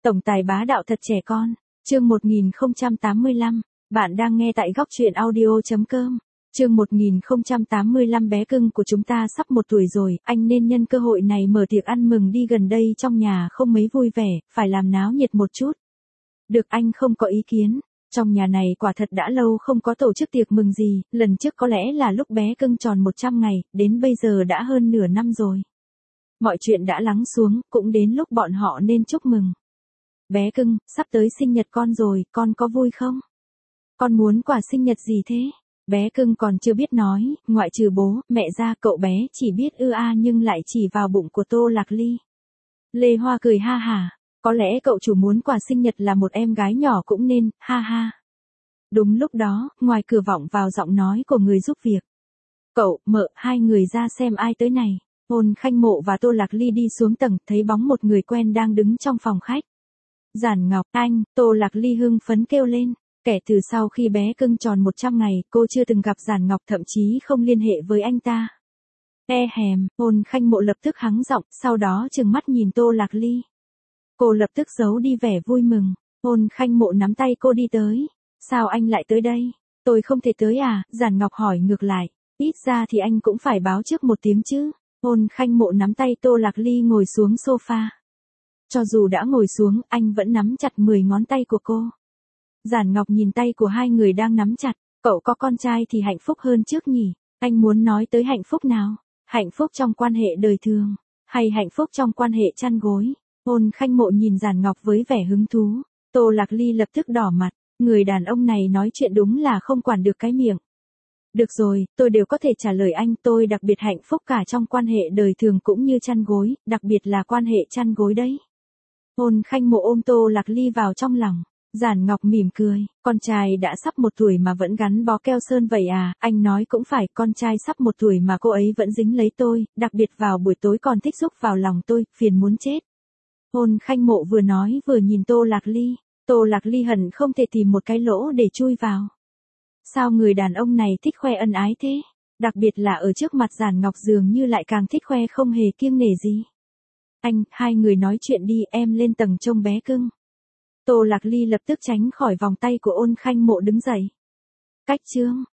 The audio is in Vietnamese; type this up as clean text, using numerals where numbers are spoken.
Tổng tài bá đạo thật trẻ con. Chương 1085. Bạn đang nghe tại góc truyện audio.com. Chương 1085. Bé cưng của chúng ta sắp 1 tuổi rồi, anh nên nhân cơ hội này mở tiệc ăn mừng đi, gần đây trong nhà không mấy vui vẻ, phải làm náo nhiệt một chút. Được, anh không có ý kiến. Trong nhà này quả thật đã lâu không có tổ chức tiệc mừng gì, lần trước có lẽ là lúc bé cưng tròn 100 ngày, đến bây giờ đã hơn nửa năm rồi. Mọi chuyện đã lắng xuống, cũng đến lúc bọn họ nên chúc mừng. Bé cưng, sắp tới sinh nhật con rồi, con có vui không? Con muốn quà sinh nhật gì thế? Bé cưng còn chưa biết nói, ngoại trừ bố, mẹ ra, cậu bé chỉ biết nhưng lại chỉ vào bụng của Tô Lạc Ly. Lê Hoa cười ha hả, có lẽ cậu chủ muốn quà sinh nhật là một em gái nhỏ cũng nên, ha ha. Đúng lúc đó, ngoài cửa vọng vào giọng nói của người giúp việc. Cậu, mợ, hai người ra xem ai tới này. Ôn Khanh Mộ và Tô Lạc Ly đi xuống tầng, thấy bóng một người quen đang đứng trong phòng khách. Giản Ngọc, anh, Tô Lạc Ly hưng phấn kêu lên. Kể từ sau khi bé cưng tròn 100 ngày, cô chưa từng gặp Giản Ngọc, thậm chí không liên hệ với anh ta. Hèm, Ôn Khanh Mộ lập tức hắng giọng, sau đó trừng mắt nhìn Tô Lạc Ly. Cô lập tức giấu đi vẻ vui mừng. Ôn Khanh Mộ nắm tay cô đi tới. Sao anh lại tới đây? Tôi không thể tới à? Giản Ngọc hỏi ngược lại. Ít ra thì anh cũng phải báo trước 1 tiếng chứ. Ôn Khanh Mộ nắm tay Tô Lạc Ly ngồi xuống sofa. Cho dù đã ngồi xuống, anh vẫn nắm chặt 10 ngón tay của cô. Giản Ngọc nhìn tay của hai người đang nắm chặt. Cậu có con trai thì hạnh phúc hơn trước nhỉ? Anh muốn nói tới hạnh phúc nào? Hạnh phúc trong quan hệ đời thường, hay hạnh phúc trong quan hệ chăn gối? Ôn Khanh Mộ nhìn Giản Ngọc với vẻ hứng thú. Tô Lạc Ly lập tức đỏ mặt. Người đàn ông này nói chuyện đúng là không quản được cái miệng. Được rồi, tôi đều có thể trả lời anh, tôi đặc biệt hạnh phúc cả trong quan hệ đời thường cũng như chăn gối, đặc biệt là quan hệ chăn gối đấy. Ôn Khanh Mộ ôm Tô Lạc Ly vào trong lòng. Giản Ngọc mỉm cười, con trai đã sắp 1 tuổi mà vẫn gắn bó keo sơn vậy à? Anh nói cũng phải, con trai sắp 1 tuổi mà cô ấy vẫn dính lấy tôi, đặc biệt vào buổi tối còn thích rúc vào lòng tôi, phiền muốn chết. Ôn Khanh Mộ vừa nói vừa nhìn Tô Lạc Ly. Tô Lạc Ly hận không thể tìm một cái lỗ để chui vào. Sao người đàn ông này thích khoe ân ái thế? Đặc biệt là ở trước mặt Giản Ngọc dường như lại càng thích khoe không hề kiêng nể gì. Anh, hai người nói chuyện đi, em lên tầng trông bé cưng. Tô Lạc Ly lập tức tránh khỏi vòng tay của Ôn Khanh Mộ đứng dậy. Cách chương